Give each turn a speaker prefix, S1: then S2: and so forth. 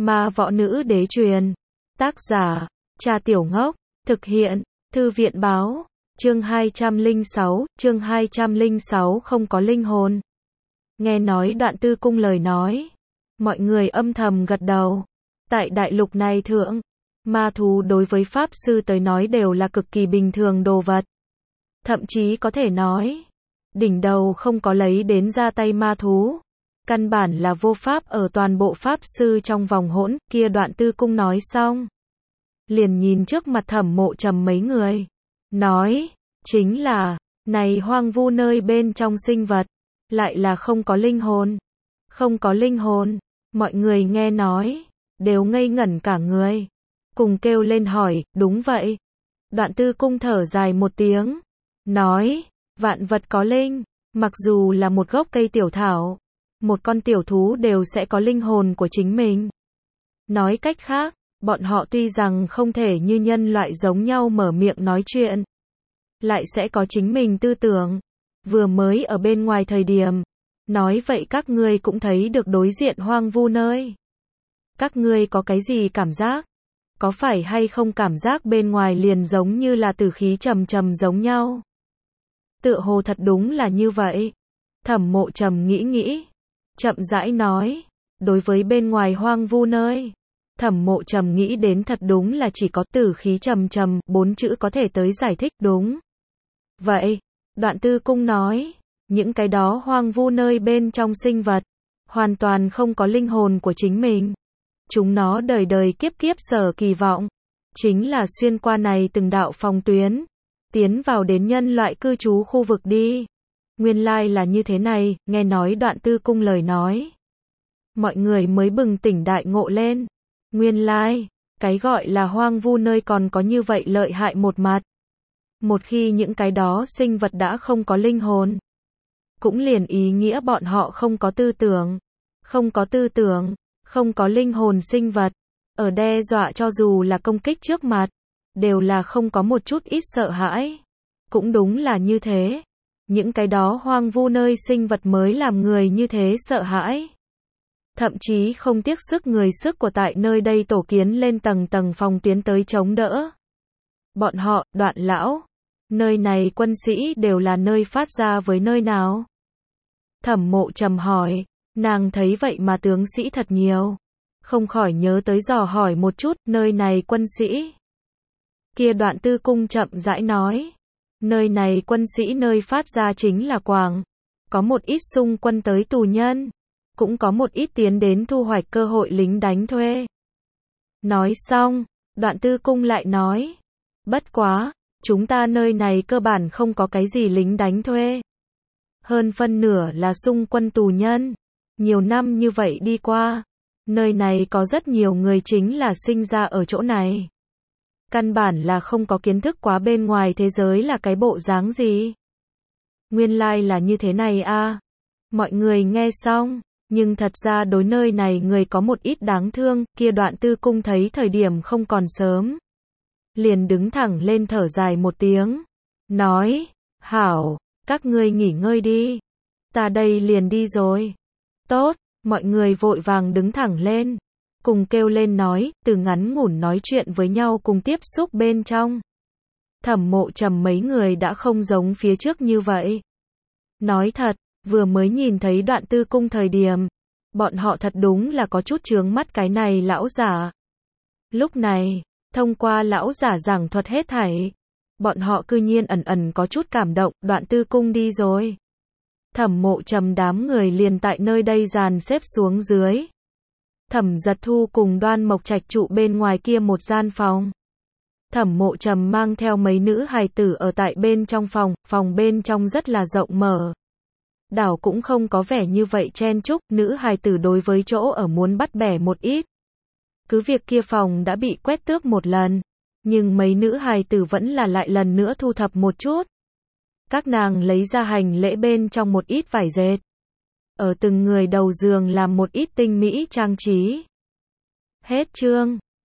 S1: Ma võ nữ đế truyền. Tác giả, Trà Tiểu Ngốc. Thực hiện, Thư viện báo. Chương 206 không có linh hồn. Nghe nói Đoạn Tư Cung lời nói, mọi người âm thầm gật đầu. Tại đại lục này thượng, ma thú đối với pháp sư tới nói đều là cực kỳ bình thường đồ vật. Thậm chí có thể nói, đỉnh đầu không có lấy đến ra tay ma thú, căn bản là vô pháp ở toàn bộ pháp sư trong vòng hỗn. Kia Đoạn Tư Cung nói xong, liền nhìn trước mặt Thẩm Mộ Trầm mấy người, nói, chính là, này hoang vu nơi bên trong sinh vật, lại là không có linh hồn. Không có linh hồn, mọi người nghe nói, đều ngây ngẩn cả người, cùng kêu lên hỏi, đúng vậy. Đoạn Tư Cung thở dài một tiếng, nói, vạn vật có linh, mặc dù là một gốc cây tiểu thảo, một con tiểu thú đều sẽ có linh hồn của chính mình. Nói cách khác, bọn họ tuy rằng không thể như nhân loại giống nhau mở miệng nói chuyện, lại sẽ có chính mình tư tưởng. Vừa mới ở bên ngoài thời điểm, nói vậy các ngươi cũng thấy được đối diện hoang vu nơi. Các ngươi có cái gì cảm giác? Có phải hay không cảm giác bên ngoài liền giống như là tử khí trầm trầm giống nhau? Tựa hồ thật đúng là như vậy. Thẩm Mộ Trầm nghĩ, chậm rãi nói, đối với bên ngoài hoang vu nơi, Thẩm Mộ Trầm nghĩ đến thật đúng là chỉ có tử khí trầm trầm, 4 chữ có thể tới giải thích đúng. Vậy, Đoạn Tư Cung nói, những cái đó hoang vu nơi bên trong sinh vật, hoàn toàn không có linh hồn của chính mình. Chúng nó đời đời kiếp kiếp sở kỳ vọng, chính là xuyên qua này từng đạo phòng tuyến, tiến vào đến nhân loại cư trú khu vực đi. Nguyên lai là như thế này. Nghe nói Đoạn Tư Cung lời nói, mọi người mới bừng tỉnh đại ngộ lên. Nguyên lai, cái gọi là hoang vu nơi còn có như vậy lợi hại một mặt. Một khi những cái đó sinh vật đã không có linh hồn, cũng liền ý nghĩa bọn họ không có tư tưởng. Không có tư tưởng, không có linh hồn sinh vật, ở đe dọa cho dù là công kích trước mặt, đều là không có một chút ít sợ hãi. Cũng đúng là như thế. Những cái đó hoang vu nơi sinh vật mới làm người như thế sợ hãi. Thậm chí không tiếc sức người sức của tại nơi đây tổ kiến lên tầng tầng phòng tuyến tới chống đỡ. Bọn họ, Đoạn lão, nơi này quân sĩ đều là nơi phát ra với nơi nào? Thẩm Mộ Trầm hỏi, nàng thấy vậy mà tướng sĩ thật nhiều, không khỏi nhớ tới dò hỏi một chút, nơi này quân sĩ. Kia Đoạn Tư Cung chậm rãi nói, nơi này quân sĩ nơi phát ra chính là Quảng, có một ít xung quân tới tù nhân, cũng có một ít tiến đến thu hoạch cơ hội lính đánh thuê. Nói xong, Đoạn Tư Cung lại nói, bất quá, chúng ta nơi này cơ bản không có cái gì lính đánh thuê. Hơn phân nửa là xung quân tù nhân. Nhiều năm như vậy đi qua, nơi này có rất nhiều người chính là sinh ra ở chỗ này. Căn bản là không có kiến thức quá bên ngoài thế giới là cái bộ dáng gì. Nguyên lai là như thế này a. Mọi người nghe xong, nhưng thật ra đối nơi này người có một ít đáng thương. Kia Đoạn Tư Cung thấy thời điểm không còn sớm, liền đứng thẳng lên thở dài một tiếng, nói, hảo, các ngươi nghỉ ngơi đi, ta đây liền đi rồi. Tốt, mọi người vội vàng đứng thẳng lên, cùng kêu lên nói, từ ngắn ngủn nói chuyện với nhau cùng tiếp xúc bên trong. Thẩm Mộ Trầm mấy người đã không giống phía trước như vậy. Nói thật, vừa mới nhìn thấy Đoạn Tư Cung thời điểm, bọn họ thật đúng là có chút chướng mắt cái này lão giả. Lúc này, thông qua lão giả giảng thuật hết thảy, bọn họ cư nhiên ẩn ẩn có chút cảm động. Đoạn Tư Cung đi rồi, Thẩm Mộ Trầm đám người liền tại nơi đây dàn xếp xuống dưới. Thẩm Giật Thu cùng Đoan Mộc Trạch trụ bên ngoài kia một gian phòng. Thẩm Mộ Trầm mang theo mấy nữ hài tử ở tại bên trong phòng, phòng bên trong rất là rộng mở. Đảo cũng không có vẻ như vậy chen chúc, nữ hài tử đối với chỗ ở muốn bắt bẻ một ít. Cứ việc kia phòng đã bị quét tước một lần, nhưng mấy nữ hài tử vẫn là lại lần nữa thu thập một chút. Các nàng lấy ra hành lễ bên trong một ít vải dệt, ở từng người đầu giường làm một ít tinh mỹ trang trí. Hết chương.